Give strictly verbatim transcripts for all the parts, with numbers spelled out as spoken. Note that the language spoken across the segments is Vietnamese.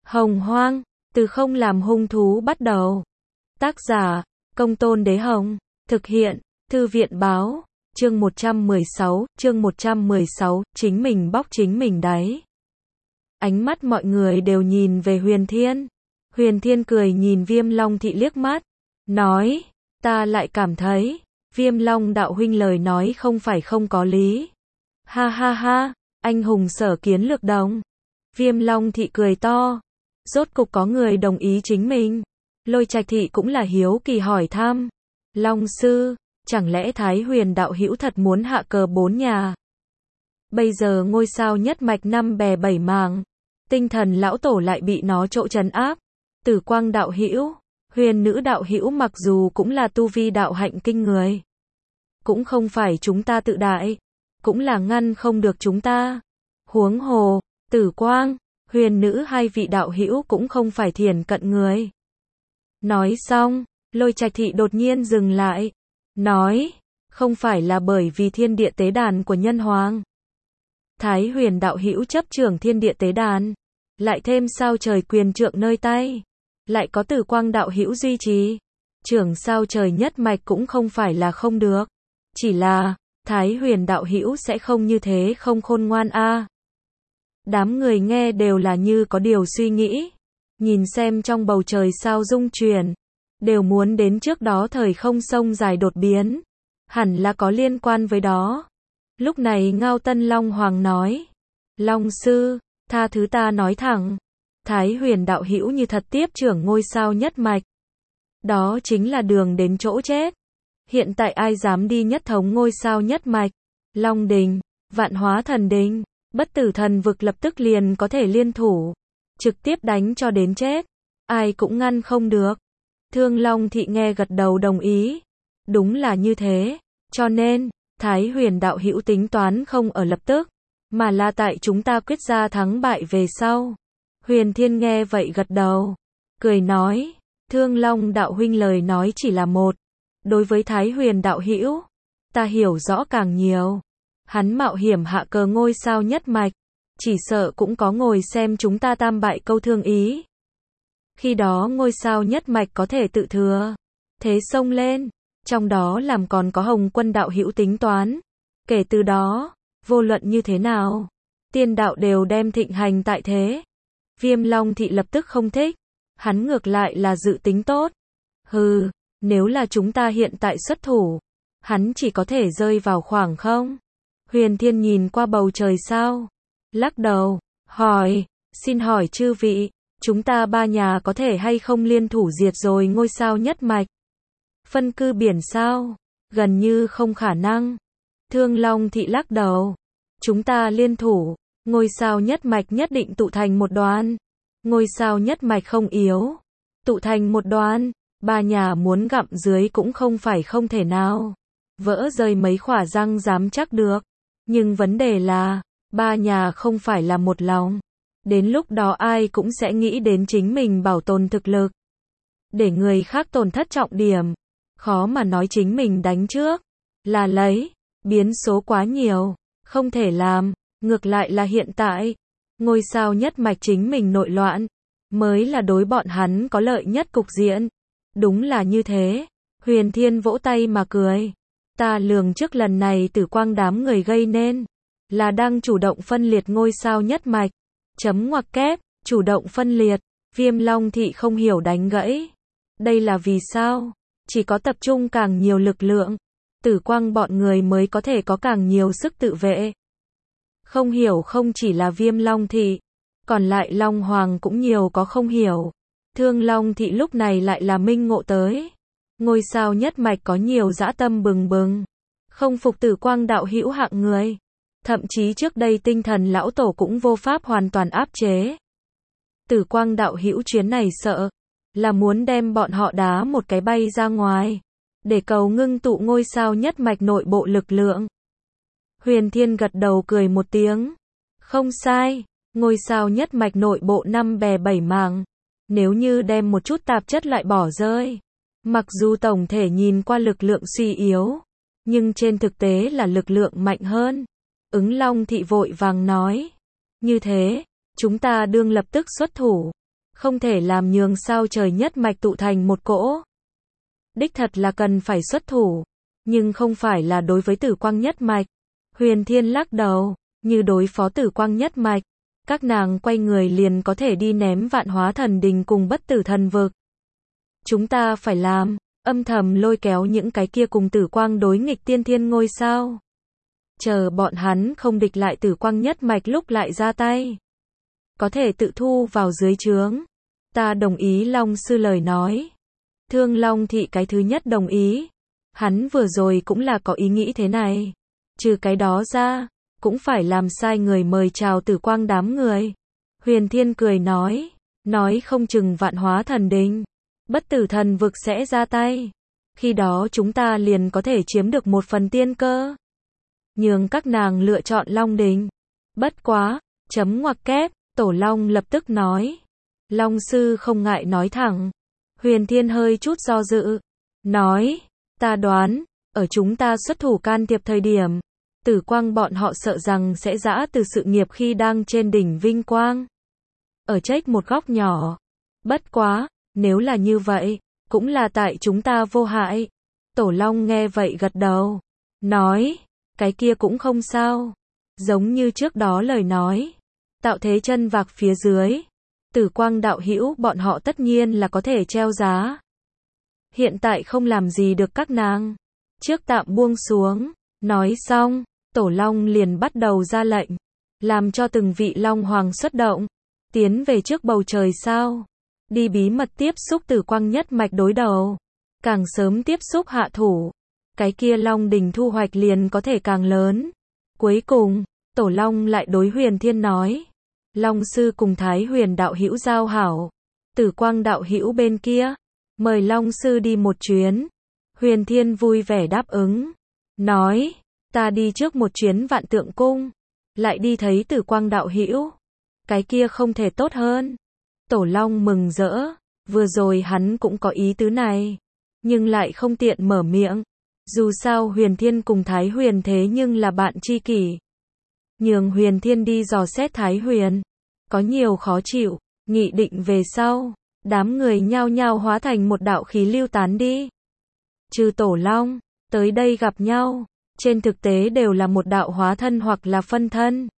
Hồng Hoang, từ không làm hung thú bắt đầu. Tác giả, Công Tôn Đế Hồng. Thực hiện, Thư viện báo. Chương một trăm mười sáu, chương một trăm mười sáu, chính mình bóc chính mình đáy. Ánh mắt mọi người đều nhìn về Huyền Thiên. Huyền Thiên cười nhìn Viêm Long Thị liếc mắt, nói, ta lại cảm thấy, Viêm Long đạo huynh lời nói không phải không có lý. Ha ha ha, anh hùng sở kiến lược đồng. Viêm Long Thị cười to, rốt cục có người đồng ý chính mình. Lôi Trạch Thị cũng là hiếu kỳ hỏi thăm, Long sư, chẳng lẽ Thái Huyền đạo hữu thật muốn hạ cờ bốn nhà? Bây giờ ngôi sao nhất mạch năm bè bảy mảng, tinh thần lão tổ lại bị nó trộ trấn áp. Tử Quang đạo hữu, Huyền nữ đạo hữu mặc dù cũng là tu vi đạo hạnh kinh người, cũng không phải chúng ta tự đại, cũng là ngăn không được chúng ta. Huống hồ, Tử Quang, Huyền nữ hai vị đạo hữu cũng không phải thiền cận người. Nói xong, Lôi Trạch Thị đột nhiên dừng lại, nói, không phải là bởi vì thiên địa tế đàn của nhân hoàng. Thái Huyền đạo hữu chấp trưởng thiên địa tế đàn, lại thêm sao trời quyền trượng nơi tay, lại có Tử Quang đạo hữu duy trì, trưởng sao trời nhất mạch cũng không phải là không được. Chỉ là, Thái Huyền đạo hữu sẽ không như thế không khôn ngoan a. À. Đám người nghe đều là như có điều suy nghĩ, nhìn xem trong bầu trời sao rung chuyển, đều muốn đến trước đó thời không sông dài đột biến, hẳn là có liên quan với đó. Lúc này Ngao Tân Long Hoàng nói, Long sư, tha thứ ta nói thẳng, Thái Huyền đạo hữu như thật tiếp trưởng ngôi sao nhất mạch, đó chính là đường đến chỗ chết. Hiện tại ai dám đi nhất thống ngôi sao nhất mạch, Long Đình, Vạn Hóa Thần Đình, Bất Tử Thần Vực lập tức liền có thể liên thủ, trực tiếp đánh cho đến chết, ai cũng ngăn không được. Thương Long Thị nghe gật đầu đồng ý, đúng là như thế, cho nên, Thái Huyền đạo hữu tính toán không ở lập tức, mà là tại chúng ta quyết ra thắng bại về sau. Huyền Thiên nghe vậy gật đầu, cười nói, Thương Long đạo huynh lời nói chỉ là một, đối với Thái Huyền đạo hữu, ta hiểu rõ càng nhiều. Hắn mạo hiểm hạ cờ ngôi sao nhất mạch, chỉ sợ cũng có ngồi xem chúng ta tam bại câu thương ý. Khi đó ngôi sao nhất mạch có thể tự thừa, thế xông lên, trong đó làm còn có Hồng Quân đạo hữu tính toán. Kể từ đó, vô luận như thế nào, tiên đạo đều đem thịnh hành tại thế. Viêm Long Thị lập tức không thích, hắn ngược lại là dự tính tốt. Hừ, nếu là chúng ta hiện tại xuất thủ, hắn chỉ có thể rơi vào khoảng không. Huyền Thiên nhìn qua bầu trời sao, lắc đầu, hỏi, xin hỏi chư vị, chúng ta ba nhà có thể hay không liên thủ diệt rồi ngôi sao nhất mạch? Phân cư biển sao? Gần như không khả năng. Thương Long Thị lắc đầu, chúng ta liên thủ, ngôi sao nhất mạch nhất định tụ thành một đoàn. Ngôi sao nhất mạch không yếu, tụ thành một đoàn, ba nhà muốn gặm dưới cũng không phải không thể nào. Vỡ rơi mấy khỏa răng dám chắc được. Nhưng vấn đề là, ba nhà không phải là một lòng. Đến lúc đó ai cũng sẽ nghĩ đến chính mình bảo tồn thực lực, để người khác tổn thất trọng điểm. Khó mà nói chính mình đánh trước, là lấy, biến số quá nhiều, không thể làm. Ngược lại là hiện tại, ngôi sao nhất mạch chính mình nội loạn, mới là đối bọn hắn có lợi nhất cục diện. Đúng là như thế. Huyền Thiên vỗ tay mà cười. Ta lường trước lần này Tử Quang đám người gây nên, là đang chủ động phân liệt ngôi sao nhất mạch. Chấm ngoặc kép, chủ động phân liệt. Viêm Long Thị không hiểu đánh gãy. Đây là vì sao? Chỉ có tập trung càng nhiều lực lượng, Tử Quang bọn người mới có thể có càng nhiều sức tự vệ. Không hiểu không chỉ là Viêm Long Thị, còn lại Long Hoàng cũng nhiều có không hiểu. Thương Long Thị lúc này lại là minh ngộ tới. Ngôi sao nhất mạch có nhiều dã tâm bừng bừng, không phục Tử Quang đạo hữu hạng người. Thậm chí trước đây tinh thần lão tổ cũng vô pháp hoàn toàn áp chế. Tử Quang đạo hữu chuyến này sợ là muốn đem bọn họ đá một cái bay ra ngoài, để cầu ngưng tụ ngôi sao nhất mạch nội bộ lực lượng. Huyền Thiên gật đầu cười một tiếng. Không sai, ngôi sao nhất mạch nội bộ năm bè bảy mảng, nếu như đem một chút tạp chất lại bỏ rơi, mặc dù tổng thể nhìn qua lực lượng suy yếu, nhưng trên thực tế là lực lượng mạnh hơn. Ứng Long Thị vội vàng nói, như thế, chúng ta đương lập tức xuất thủ. không thể làm nhường sao trời nhất mạch tụ thành một cỗ. Đích thật là cần phải xuất thủ, nhưng không phải là đối với Tử Quang nhất mạch. Huyền Thiên lắc đầu, như đối phó Tử Quang nhất mạch, các nàng quay người liền có thể đi ném Vạn Hóa Thần Đình cùng Bất Tử Thần Vực. Chúng ta phải làm, âm thầm lôi kéo những cái kia cùng Tử Quang đối nghịch tiên thiên ngôi sao. Chờ bọn hắn không địch lại Tử Quang nhất mạch lúc lại ra tay. Có thể tự thu vào dưới trướng. Ta đồng ý Long sư lời nói. Thương Long thị cái thứ nhất đồng ý. Hắn vừa rồi cũng là có ý nghĩ thế này. Trừ cái đó ra, cũng phải làm sai người mời chào Tử Quang đám người. Huyền Thiên cười nói, nói không chừng Vạn Hóa Thần Đình, Bất Tử Thần Vực sẽ ra tay. Khi đó chúng ta liền có thể chiếm được một phần tiên cơ. Nhường các nàng lựa chọn Long Đình. Bất quá, chấm ngoặc kép, Tổ Long lập tức nói. Long sư không ngại nói thẳng. Huyền Thiên hơi chút do dự. Nói, ta đoán, ở chúng ta xuất thủ can thiệp thời điểm, Tử Quang bọn họ sợ rằng sẽ giã từ sự nghiệp khi đang trên đỉnh vinh quang. Ở trách một góc nhỏ. Bất quá, nếu là như vậy, cũng là tại chúng ta vô hại. Tổ Long nghe vậy gật đầu. Nói, cái kia cũng không sao. Giống như trước đó lời nói. Tạo thế chân vạc phía dưới. Tử Quang đạo hữu bọn họ tất nhiên là có thể treo giá. Hiện tại không làm gì được các nàng. Trước tạm buông xuống. Nói xong, Tổ Long liền bắt đầu ra lệnh. Làm cho từng vị Long Hoàng xuất động. Tiến về trước bầu trời sao. Đi bí mật tiếp xúc Tử Quang nhất mạch đối đầu. Càng sớm tiếp xúc hạ thủ. Cái kia Long Đình thu hoạch liền có thể càng lớn. Cuối cùng, Tổ Long lại đối Huyền Thiên nói. Long sư cùng Thái Huyền đạo hữu giao hảo. Tử Quang đạo hữu bên kia. Mời Long sư đi một chuyến. Huyền Thiên vui vẻ đáp ứng. Nói, ta đi trước một chuyến Vạn Tượng Cung. Lại đi thấy Tử Quang đạo hữu. Cái kia không thể tốt hơn. Tổ Long mừng rỡ. Vừa rồi hắn cũng có ý tứ này. Nhưng lại không tiện mở miệng. Dù sao Huyền Thiên cùng Thái Huyền thế nhưng là bạn tri kỷ. Nhường Huyền Thiên đi dò xét Thái Huyền. Có nhiều khó chịu. Nghị định về sau. Đám người nhao nhao hóa thành một đạo khí lưu tán đi. Trừ Tổ Long, tới đây gặp nhau. Trên thực tế đều là một đạo hóa thân hoặc là phân thân.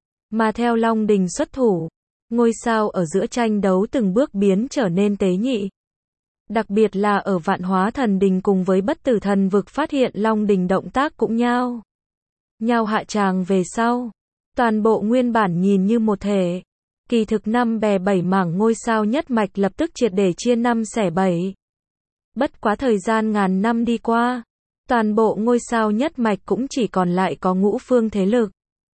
Mà theo Long Đình xuất thủ. Ngôi sao ở giữa tranh đấu từng bước biến trở nên tế nhị. Đặc biệt là ở Vạn Hóa Thần Đình cùng với Bất Tử Thần Vực phát hiện Long Đình động tác cũng nhao. Nhao hạ tràng về sau. Toàn bộ nguyên bản nhìn như một thể. Kỳ thực năm bè bảy mảng ngôi sao nhất mạch lập tức triệt để chia năm xẻ bảy. Bất quá thời gian ngàn năm đi qua. Toàn bộ ngôi sao nhất mạch cũng chỉ còn lại có ngũ phương thế lực.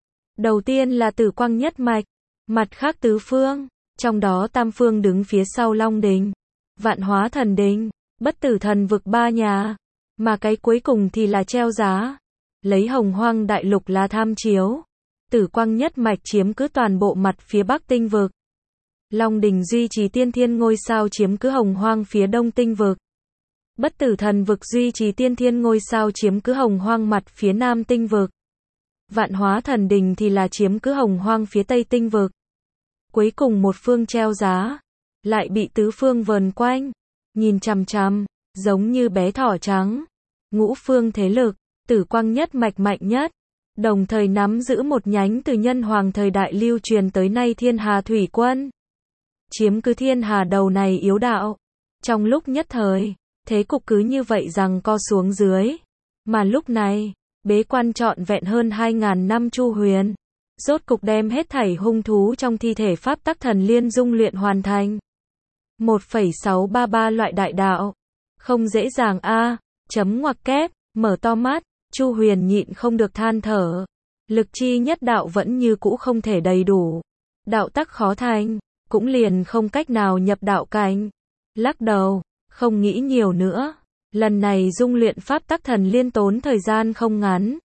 Đầu tiên là Tử Quang nhất mạch. Mặt khác tứ phương. Trong đó tam phương đứng phía sau Long Đình. Vạn Hóa Thần Đình, Bất Tử Thần Vực ba nhà. Mà cái cuối cùng thì là treo giá. Lấy Hồng Hoang đại lục là tham chiếu. Tử Quang nhất mạch chiếm cứ toàn bộ mặt phía Bắc tinh vực. Long Đình duy trì tiên thiên ngôi sao chiếm cứ Hồng Hoang phía Đông tinh vực. Bất Tử Thần Vực duy trì tiên thiên ngôi sao chiếm cứ Hồng Hoang mặt phía Nam tinh vực. Vạn Hóa Thần Đình thì là chiếm cứ Hồng Hoang phía Tây tinh vực. Cuối cùng một phương treo giá. Lại bị tứ phương vờn quanh. Nhìn chằm chằm. Giống như bé thỏ trắng. Ngũ phương thế lực. Tử Quang nhất mạch mạnh nhất. Đồng thời nắm giữ một nhánh từ nhân hoàng thời đại lưu truyền tới nay Thiên Hà Thủy Quân. Chiếm cứ Thiên Hà đầu này yếu đạo. Trong lúc nhất thời. Thế cục cứ như vậy rằng co xuống dưới. Mà lúc này. Bế quan trọn vẹn hơn hai ngàn năm Chu Huyền. Rốt cục đem hết thảy hung thú trong thi thể pháp tắc thần liên dung luyện hoàn thành. một phẩy sáu ba ba loại đại đạo. Không dễ dàng a. Chấm ngoặc kép, mở to mắt, Chu Huyền nhịn không được than thở. Lực chi nhất đạo vẫn như cũ không thể đầy đủ. Đạo tắc khó thành, cũng liền không cách nào nhập đạo cảnh. Lắc đầu, không nghĩ nhiều nữa. Lần này dung luyện pháp tắc thần liên tốn thời gian không ngắn.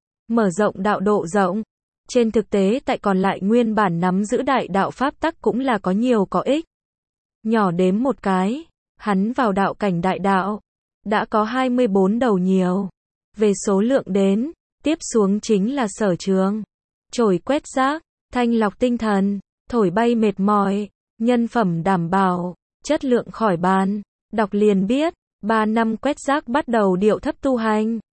Mở rộng đạo độ rộng. Trên thực tế tại còn lại nguyên bản nắm giữ đại đạo pháp tắc cũng là có nhiều có ích. Nhỏ đếm một cái, hắn vào đạo cảnh đại đạo. Đã có hai mươi bốn đầu nhiều. Về số lượng đến, tiếp xuống chính là sở trường. Chổi quét rác, thanh lọc tinh thần, thổi bay mệt mỏi. nhân phẩm đảm bảo, chất lượng khỏi bàn. Đọc liền biết, ba năm quét rác bắt đầu điệu thấp tu hành.